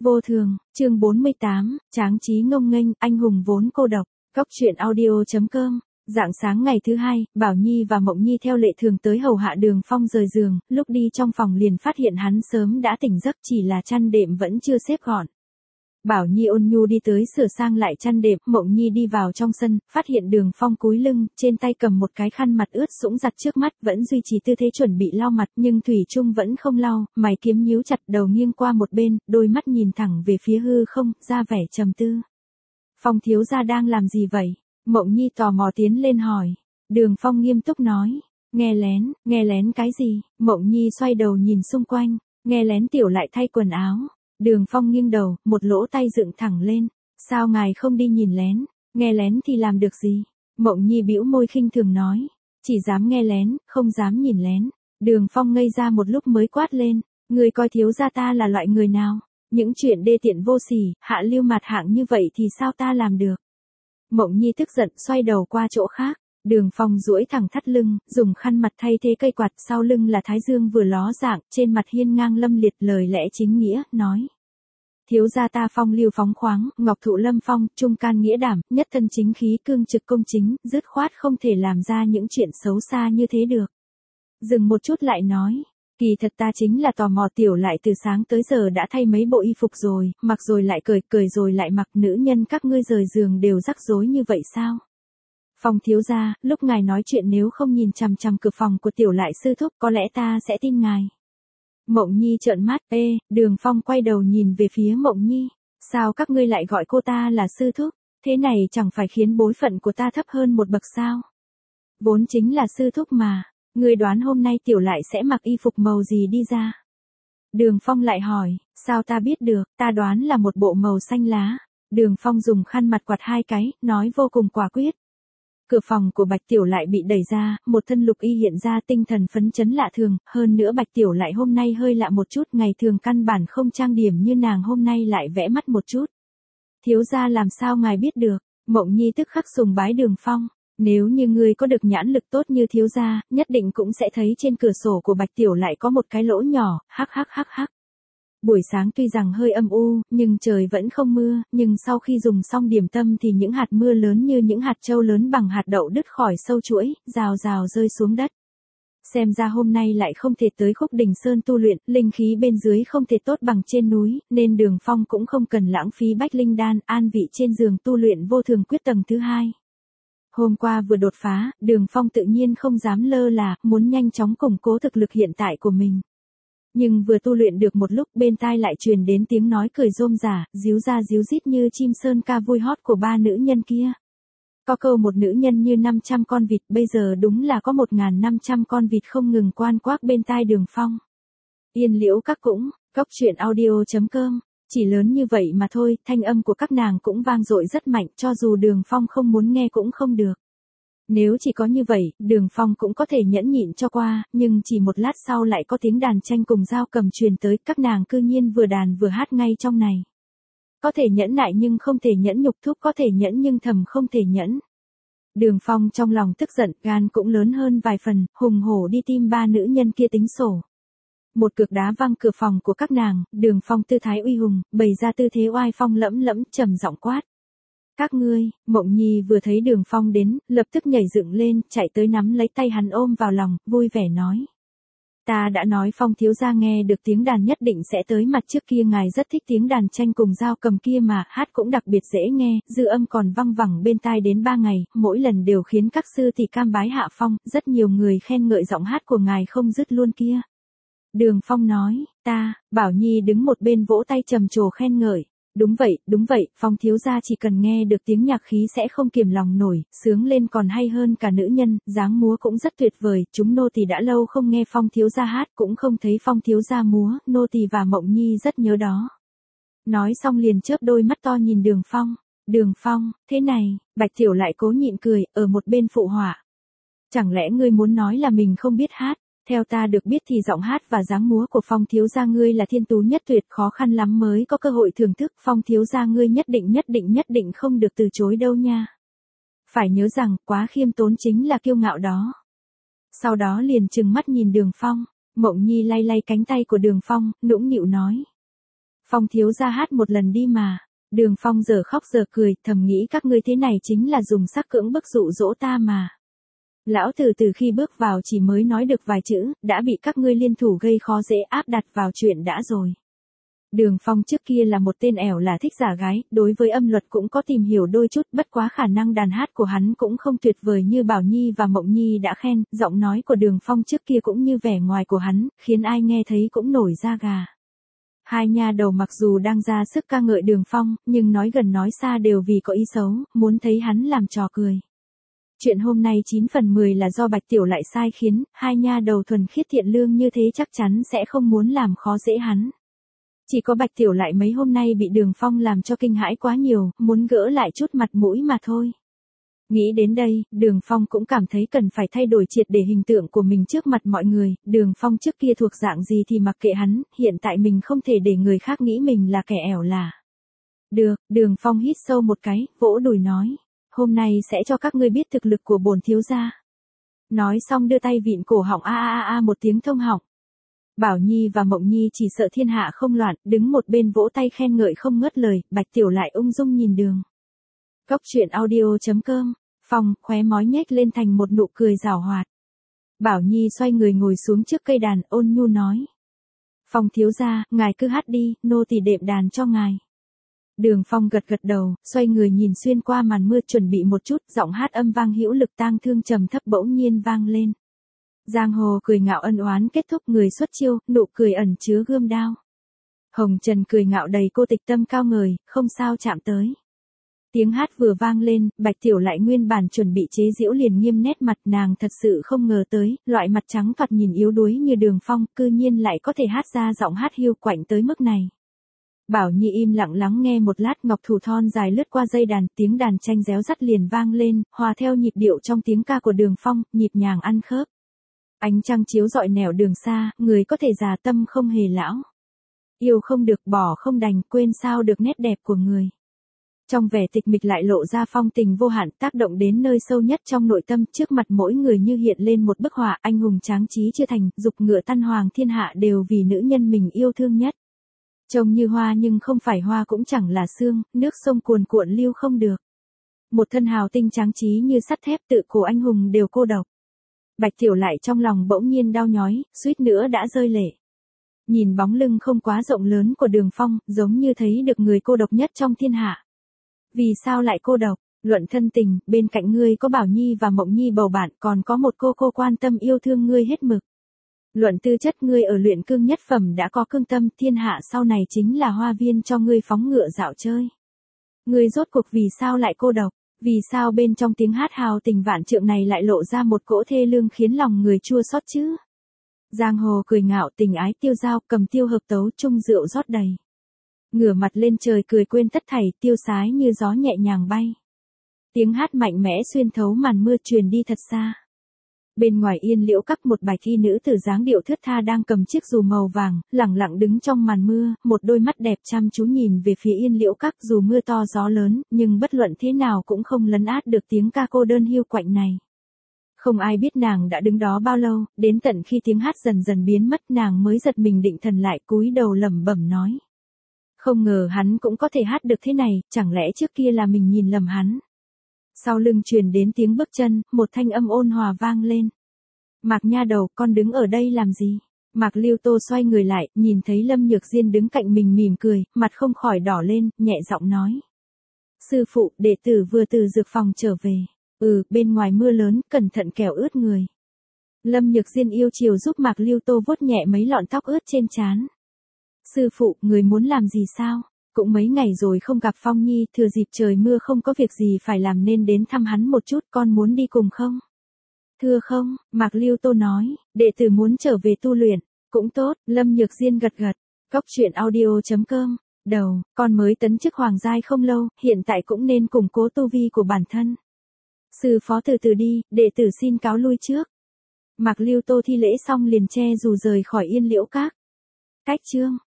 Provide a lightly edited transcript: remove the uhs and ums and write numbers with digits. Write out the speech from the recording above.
Vô thường, chương 48, tráng trí ngông nghênh, anh hùng vốn cô độc. Góc truyện audio.com. Rạng sáng ngày thứ hai, Bảo Nhi và Mộng Nhi theo lệ thường tới hầu hạ Đường Phong rời giường, lúc đi trong phòng liền phát hiện hắn sớm đã tỉnh giấc, chỉ là chăn đệm vẫn chưa xếp gọn. Bảo Nhi ôn nhu đi tới sửa sang lại chăn đệm, Mộng Nhi đi vào trong sân, phát hiện Đường Phong cúi lưng, trên tay cầm một cái khăn mặt ướt sũng giặt trước mắt, vẫn duy trì tư thế chuẩn bị lau mặt, nhưng thủy chung vẫn không lau, mày kiếm nhíu chặt, đầu nghiêng qua một bên, đôi mắt nhìn thẳng về phía hư không, ra vẻ trầm tư. Phong thiếu gia đang làm gì vậy? Mộng Nhi tò mò tiến lên hỏi. Đường Phong nghiêm túc nói, nghe lén cái gì? Mộng Nhi xoay đầu nhìn xung quanh, nghe lén tiểu lại thay quần áo. Đường Phong nghiêng đầu, một lỗ tay dựng thẳng lên. Sao ngài không đi nhìn lén? Nghe lén thì làm được gì? Mộng Nhi bĩu môi khinh thường nói. Chỉ dám nghe lén, không dám nhìn lén. Đường Phong ngây ra một lúc mới quát lên. Người coi thiếu gia ta là loại người nào? Những chuyện đê tiện vô sỉ, hạ lưu mạt hạng như vậy thì sao ta làm được? Mộng Nhi tức giận xoay đầu qua chỗ khác. Đường Phong duỗi thẳng thắt lưng, dùng khăn mặt thay thế cây quạt, sau lưng là thái dương vừa ló dạng, trên mặt hiên ngang lâm liệt, lời lẽ chính nghĩa, nói. Thiếu gia ta phong lưu phóng khoáng, ngọc thụ lâm phong, trung can nghĩa đảm, nhất thân chính khí, cương trực công chính, dứt khoát không thể làm ra những chuyện xấu xa như thế được. Dừng một chút lại nói. Kỳ thật ta chính là tò mò tiểu lại từ sáng tới giờ đã thay mấy bộ y phục rồi, mặc rồi lại cởi rồi lại mặc, nữ nhân các ngươi rời giường đều rắc rối như vậy sao? Phong thiếu gia, lúc ngài nói chuyện nếu không nhìn chằm chằm cửa phòng của tiểu lại sư thúc có lẽ ta sẽ tin ngài. Mộng Nhi trợn mắt, Đường Phong quay đầu nhìn về phía Mộng Nhi. Sao các ngươi lại gọi cô ta là sư thúc? Thế này chẳng phải khiến bối phận của ta thấp hơn một bậc sao? Vốn chính là sư thúc mà. Ngươi đoán hôm nay tiểu lại sẽ mặc y phục màu gì đi ra? Đường Phong lại hỏi, sao ta biết được, ta đoán là một bộ màu xanh lá. Đường Phong dùng khăn mặt quạt hai cái, nói vô cùng quả quyết. Cửa phòng của Bạch Tiểu lại bị đẩy ra, một thân lục y hiện ra, tinh thần phấn chấn lạ thường, hơn nữa Bạch Tiểu lại hôm nay hơi lạ một chút, ngày thường căn bản không trang điểm như nàng hôm nay lại vẽ mắt một chút. Thiếu gia làm sao ngài biết được? Mộng Nhi tức khắc sùng bái Đường Phong. Nếu như ngươi có được nhãn lực tốt như thiếu gia, nhất định cũng sẽ thấy trên cửa sổ của Bạch Tiểu lại có một cái lỗ nhỏ, hắc. Buổi sáng tuy rằng hơi âm u, nhưng trời vẫn không mưa, nhưng sau khi dùng xong điểm tâm thì những hạt mưa lớn như những hạt châu lớn bằng hạt đậu đứt khỏi sâu chuỗi, rào rào rơi xuống đất. Xem ra hôm nay lại không thể tới Khúc Đình Sơn tu luyện, linh khí bên dưới không thể tốt bằng trên núi, nên Đường Phong cũng không cần lãng phí bách linh đan, an vị trên giường tu luyện vô thường quyết tầng thứ 2. Hôm qua vừa đột phá, Đường Phong tự nhiên không dám lơ là, muốn nhanh chóng củng cố thực lực hiện tại của mình. Nhưng vừa tu luyện được một lúc bên tai lại truyền đến tiếng nói cười rôm rả, díu ra díu dít như chim sơn ca vui hót của ba nữ nhân kia. Có câu một nữ nhân như 500 con vịt, bây giờ đúng là có 1.500 con vịt không ngừng quan quác bên tai Đường Phong. Yên liễu các cũng, góc truyện audio.com. Chỉ lớn như vậy mà thôi, thanh âm của các nàng cũng vang dội rất mạnh, cho dù Đường Phong không muốn nghe cũng không được. Nếu chỉ có như vậy, Đường Phong cũng có thể nhẫn nhịn cho qua, nhưng chỉ một lát sau lại có tiếng đàn tranh cùng dao cầm truyền tới, các nàng cư nhiên vừa đàn vừa hát ngay trong này. Có thể nhẫn nại nhưng không thể nhẫn nhục, thúc có thể nhẫn nhưng thầm không thể nhẫn. Đường Phong trong lòng tức giận, gan cũng lớn hơn vài phần, hùng hổ đi tìm ba nữ nhân kia tính sổ. Một cước đá văng cửa phòng của các nàng, Đường Phong tư thái uy hùng, bày ra tư thế oai phong lẫm lẫm, trầm giọng quát. Các ngươi, Mộng Nhi vừa thấy Đường Phong đến, lập tức nhảy dựng lên, chạy tới nắm lấy tay hắn ôm vào lòng, vui vẻ nói. Ta đã nói Phong thiếu gia nghe được tiếng đàn nhất định sẽ tới, mặt trước kia ngài rất thích tiếng đàn tranh cùng dao cầm kia mà, hát cũng đặc biệt dễ nghe, dư âm còn văng vẳng bên tai đến 3 ngày, mỗi lần đều khiến các sư tỷ cam bái hạ phong, rất nhiều người khen ngợi giọng hát của ngài không dứt luôn kia. Đường Phong nói, Bảo Nhi đứng một bên vỗ tay trầm trồ khen ngợi. Đúng vậy, Phong thiếu gia chỉ cần nghe được tiếng nhạc khí sẽ không kiềm lòng nổi, sướng lên còn hay hơn cả nữ nhân, dáng múa cũng rất tuyệt vời, chúng nô tỳ đã lâu không nghe Phong thiếu gia hát, cũng không thấy Phong thiếu gia múa, nô tỳ và Mộng Nhi rất nhớ đó. Nói xong liền chớp đôi mắt to nhìn Đường Phong. Đường Phong, thế này, Bạch Tiểu lại cố nhịn cười, ở một bên phụ họa. Chẳng lẽ ngươi muốn nói là mình không biết hát? Theo ta được biết thì giọng hát và dáng múa của Phong thiếu gia ngươi là thiên tú nhất tuyệt, khó khăn lắm mới có cơ hội thưởng thức, Phong thiếu gia ngươi nhất định không được từ chối đâu nha. Phải nhớ rằng, quá khiêm tốn chính là kiêu ngạo đó. Sau đó liền trừng mắt nhìn Đường Phong, Mộng Nhi lay lay cánh tay của Đường Phong, nũng nịu nói. Phong thiếu gia hát một lần đi mà. Đường Phong giờ khóc giờ cười, thầm nghĩ các ngươi thế này chính là dùng sắc cưỡng bức dụ dỗ ta mà. Lão tử từ khi bước vào chỉ mới nói được vài chữ, đã bị các ngươi liên thủ gây khó dễ áp đặt vào chuyện đã rồi. Đường Phong trước kia là một tên ẻo là thích giả gái, đối với âm luật cũng có tìm hiểu đôi chút, bất quá khả năng đàn hát của hắn cũng không tuyệt vời như Bảo Nhi và Mộng Nhi đã khen, giọng nói của Đường Phong trước kia cũng như vẻ ngoài của hắn, khiến ai nghe thấy cũng nổi da gà. Hai nha đầu mặc dù đang ra sức ca ngợi Đường Phong, nhưng nói gần nói xa đều vì có ý xấu, muốn thấy hắn làm trò cười. Chuyện hôm nay 9 phần 10 là do Bạch Tiểu lại sai khiến, hai nha đầu thuần khiết thiện lương như thế chắc chắn sẽ không muốn làm khó dễ hắn. Chỉ có Bạch Tiểu lại mấy hôm nay bị Đường Phong làm cho kinh hãi quá nhiều, muốn gỡ lại chút mặt mũi mà thôi. Nghĩ đến đây, Đường Phong cũng cảm thấy cần phải thay đổi triệt để hình tượng của mình trước mặt mọi người, Đường Phong trước kia thuộc dạng gì thì mặc kệ hắn, hiện tại mình không thể để người khác nghĩ mình là kẻ ẻo là. Được, Đường Phong hít sâu một cái, vỗ đùi nói, hôm nay sẽ cho các ngươi biết thực lực của bổn thiếu gia. Nói xong đưa tay vịn cổ họng a một tiếng thông họng. Bảo Nhi và Mộng Nhi chỉ sợ thiên hạ không loạn, đứng một bên vỗ tay khen ngợi không ngớt lời, Bạch Tiểu lại ung dung nhìn Đường. Cốc truyện audio.com, Phong khóe mói nhếch lên thành một nụ cười giảo hoạt. Bảo Nhi xoay người ngồi xuống trước cây đàn, ôn nhu nói. Phong thiếu gia, ngài cứ hát đi, nô tỳ đệm đàn cho ngài. Đường Phong gật gật đầu, xoay người nhìn xuyên qua màn mưa chuẩn bị một chút, giọng hát âm vang hữu lực tang thương trầm thấp bỗng nhiên vang lên. Giang hồ cười ngạo ân oán kết thúc người xuất chiêu, nụ cười ẩn chứa gươm đao. Hồng Trần cười ngạo đầy cô tịch tâm cao ngời, không sao chạm tới. Tiếng hát vừa vang lên, Bạch Tiểu lại nguyên bản chuẩn bị chế giễu liền nghiêm nét mặt, nàng thật sự không ngờ tới, loại mặt trắng thoạt nhìn yếu đuối như Đường Phong, cư nhiên lại có thể hát ra giọng hát hiu quạnh tới mức này. Bảo Nhi im lặng lắng nghe một lát, ngọc thủ thon dài lướt qua dây đàn, tiếng đàn tranh réo rắt liền vang lên, hòa theo nhịp điệu trong tiếng ca của Đường Phong, nhịp nhàng ăn khớp. Ánh trăng chiếu rọi nẻo đường xa, người có thể già tâm không hề lão. Yêu không được bỏ không đành, quên sao được nét đẹp của người. Trong vẻ tịch mịch lại lộ ra phong tình vô hạn, tác động đến nơi sâu nhất trong nội tâm, trước mặt mỗi người như hiện lên một bức họa, anh hùng tráng trí chưa thành, dục ngựa tân hoàng thiên hạ đều vì nữ nhân mình yêu thương nhất. Trông như hoa nhưng không phải hoa cũng chẳng là xương, nước sông cuồn cuộn lưu không được. Một thân hào tinh tráng trí như sắt thép, tự cổ anh hùng đều cô độc. Bạch Tiểu lại trong lòng bỗng nhiên đau nhói, suýt nữa đã rơi lệ. Nhìn bóng lưng không quá rộng lớn của Đường Phong, giống như thấy được người cô độc nhất trong thiên hạ. Vì sao lại cô độc? Luận thân tình, bên cạnh ngươi có Bảo Nhi và Mộng Nhi bầu bạn, còn có một cô quan tâm yêu thương ngươi hết mực. Luận tư chất, ngươi ở luyện cương nhất phẩm đã có cương tâm, thiên hạ sau này chính là hoa viên cho ngươi phóng ngựa dạo chơi. Ngươi rốt cuộc vì sao lại cô độc? Vì sao bên trong tiếng hát hào tình vạn trượng này lại lộ ra một cỗ thê lương khiến lòng người chua xót chứ? Giang hồ cười ngạo tình ái tiêu dao, cầm tiêu hợp tấu chung rượu rót đầy. Ngửa mặt lên trời cười quên tất thảy, tiêu sái như gió nhẹ nhàng bay. Tiếng hát mạnh mẽ xuyên thấu màn mưa truyền đi thật xa. Bên ngoài Yên Liễu Các, một bài thi nữ tử dáng điệu thướt tha đang cầm chiếc dù màu vàng, lẳng lặng đứng trong màn mưa, một đôi mắt đẹp chăm chú nhìn về phía Yên Liễu Các, dù mưa to gió lớn, nhưng bất luận thế nào cũng không lấn át được tiếng ca cô đơn hiu quạnh này. Không ai biết nàng đã đứng đó bao lâu, đến tận khi tiếng hát dần dần biến mất nàng mới giật mình định thần lại, cúi đầu lẩm bẩm nói. Không ngờ hắn cũng có thể hát được thế này, chẳng lẽ trước kia là mình nhìn lầm hắn. Sau lưng truyền đến tiếng bước chân, một thanh âm ôn hòa vang lên. Mạc nha đầu, con đứng ở đây làm gì? Mạc Lưu Tô xoay người lại, nhìn thấy Lâm Nhược Diên đứng cạnh mình mỉm cười, mặt không khỏi đỏ lên, nhẹ giọng nói. Sư phụ, đệ tử vừa từ dược phòng trở về. Bên ngoài mưa lớn, cẩn thận kẻo ướt người. Lâm Nhược Diên yêu chiều giúp Mạc Lưu Tô vuốt nhẹ mấy lọn tóc ướt trên trán. Sư phụ, người muốn làm gì sao? Cũng mấy ngày rồi không gặp Phong Nhi, thừa dịp trời mưa không có việc gì phải làm nên đến thăm hắn một chút, con muốn đi cùng không? Thưa không, Mạc Lưu Tô nói, đệ tử muốn trở về tu luyện. Cũng tốt, Lâm Nhược Diên gật gật. Cốc truyện audio.com, đầu, con mới tấn chức hoàng giai không lâu, hiện tại cũng nên củng cố tu vi của bản thân. Sư phó từ từ đi, đệ tử xin cáo lui trước. Mạc Lưu Tô thi lễ xong liền che dù rời khỏi Yên Liễu Các. Cách chương.